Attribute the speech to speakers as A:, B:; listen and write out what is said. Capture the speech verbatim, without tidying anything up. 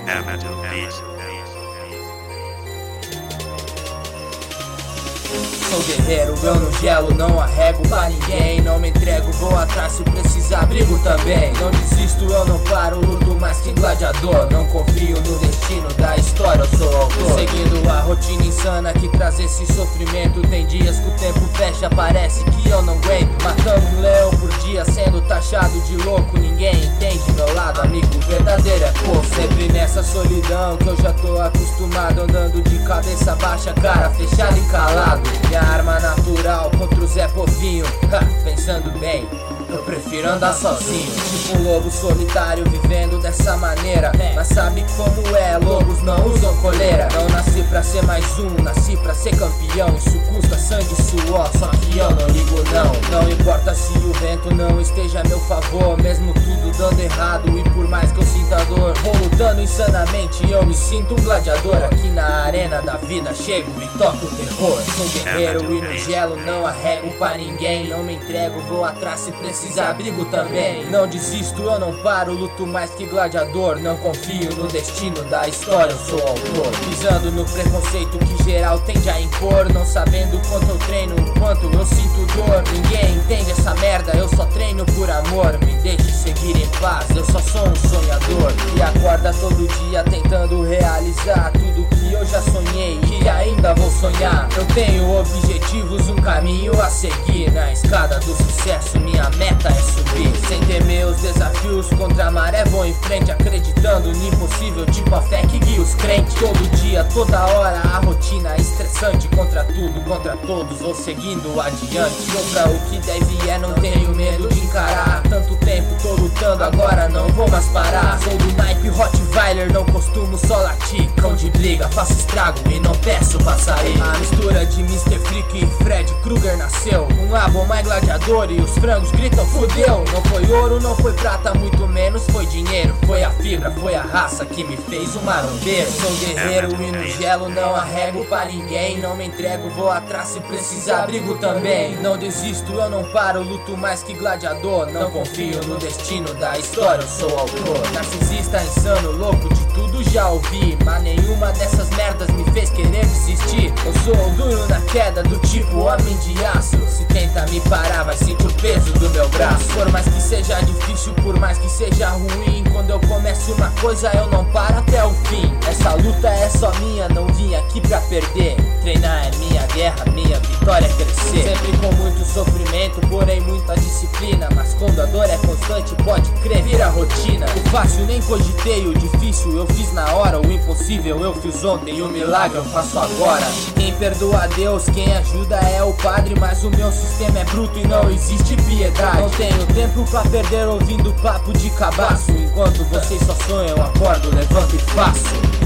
A: Sou guerreiro, eu não gelo, não arrego pra ninguém. Não me entrego, vou atrás, se precisar brigo também. Não desisto, eu não paro, luto mais que gladiador. Não confio no destino da história, eu sou autor. Seguindo a rotina insana que traz esse sofrimento. Tem dias que o tempo fecha, parece que eu não aguento. Matando um leão por dia, sendo taxado de louco. Ninguém entende meu lado, amigo verdadeiro é pouco. Sempre nessa solidão que eu já tô acostumado. Andando de cabeça baixa, cara fechada e calado. Minha arma natural contra o Zé Povinho. Ha, pensando bem, eu prefiro andar sozinho. Tipo um lobo solitário vivendo dessa maneira. Mas sabe como é, lobos não usam coleira. Não nasci pra ser mais um, nasci pra ser campeão. Isso custa sangue e suor, só que eu não ligo não. Não importa se o vento não esteja a meu favor. Mesmo tudo dando errado e por mais que eu sinta dor, vou lutando insanamente, eu me sinto um gladiador. Aqui na arena da vida chego e toco o terror. Sou guerreiro e no gelo não arrego pra ninguém. Não me entrego, vou atrás se precisar brigo também. Não desisto, eu não paro, luto mais que gladiador. Não confio no destino da história, eu sou autor. Pisando no preconceito que geral tende a impor. Não sabendo quanto eu treino, o quanto eu sinto dor. Ninguém entende essa merda, eu só treino por amor. Me deixe seguir em paz, eu só sou um sonhador. E acorda todo dia tentando realizar tudo que eu já sonhei e ainda vou sonhar. Eu tenho objetivos, um caminho a seguir. Na escada do sucesso minha meta é subir. Sem temer os desafios, contra a maré vou em frente. Acreditando no impossível, tipo a fé que guia os crentes. Todo dia, toda hora, a rotina é estressante. Contra tudo, contra todos, vou seguindo adiante. Contra o que deve é, não tenho medo de encarar. Tanto tempo tô lutando, agora não vou mais parar. Sou do naipe Rottweiler, não costumo só latir. Cão de briga, faço estrago e não peço pra sair. A mistura de mister Freak e Fred Krueger nasceu. Um labo mais gladiador e os frangos gritam fudeu. Não foi ouro, não foi prata, muito menos foi dinheiro. Foi a fibra, foi a raça que me fez um marombeiro. Sou guerreiro e no gelo não arrego pra ninguém. Não me entrego, vou atrás, se precisar brigo também. Não desisto, eu não paro, luto mais que gladiador. Não confio no destino da história, eu sou autor. Narcisista, insano, louco, de tudo já ouvi. Mas nenhuma dessas merdas me fez querer desistir. Eu sou duro na queda, do tipo homem de aço. Se tenta me parar, vai sentir o peso do meu braço. Por mais que seja difícil, por mais que seja ruim, quando eu começo uma coisa eu não paro até o fim. Essa luta é só minha, não vim aqui pra perder. Treinar é minha guerra, minha vitória é crescer. Sempre com muito sofrimento, porém muita disciplina. Mas quando a dor é constante, pode crer, vira rotina. O fácil nem cogitei, o difícil eu fiz na hora. O impossível eu fiz ontem e o milagre eu faço agora. Quem perdoa a Deus, quem ajuda é o padre. Mas o meu sistema é bruto e não existe piedade. Não tenho tempo pra perder ouvindo papo de cabaço. Enquanto vocês só sonham, eu acordo, levanto e faço.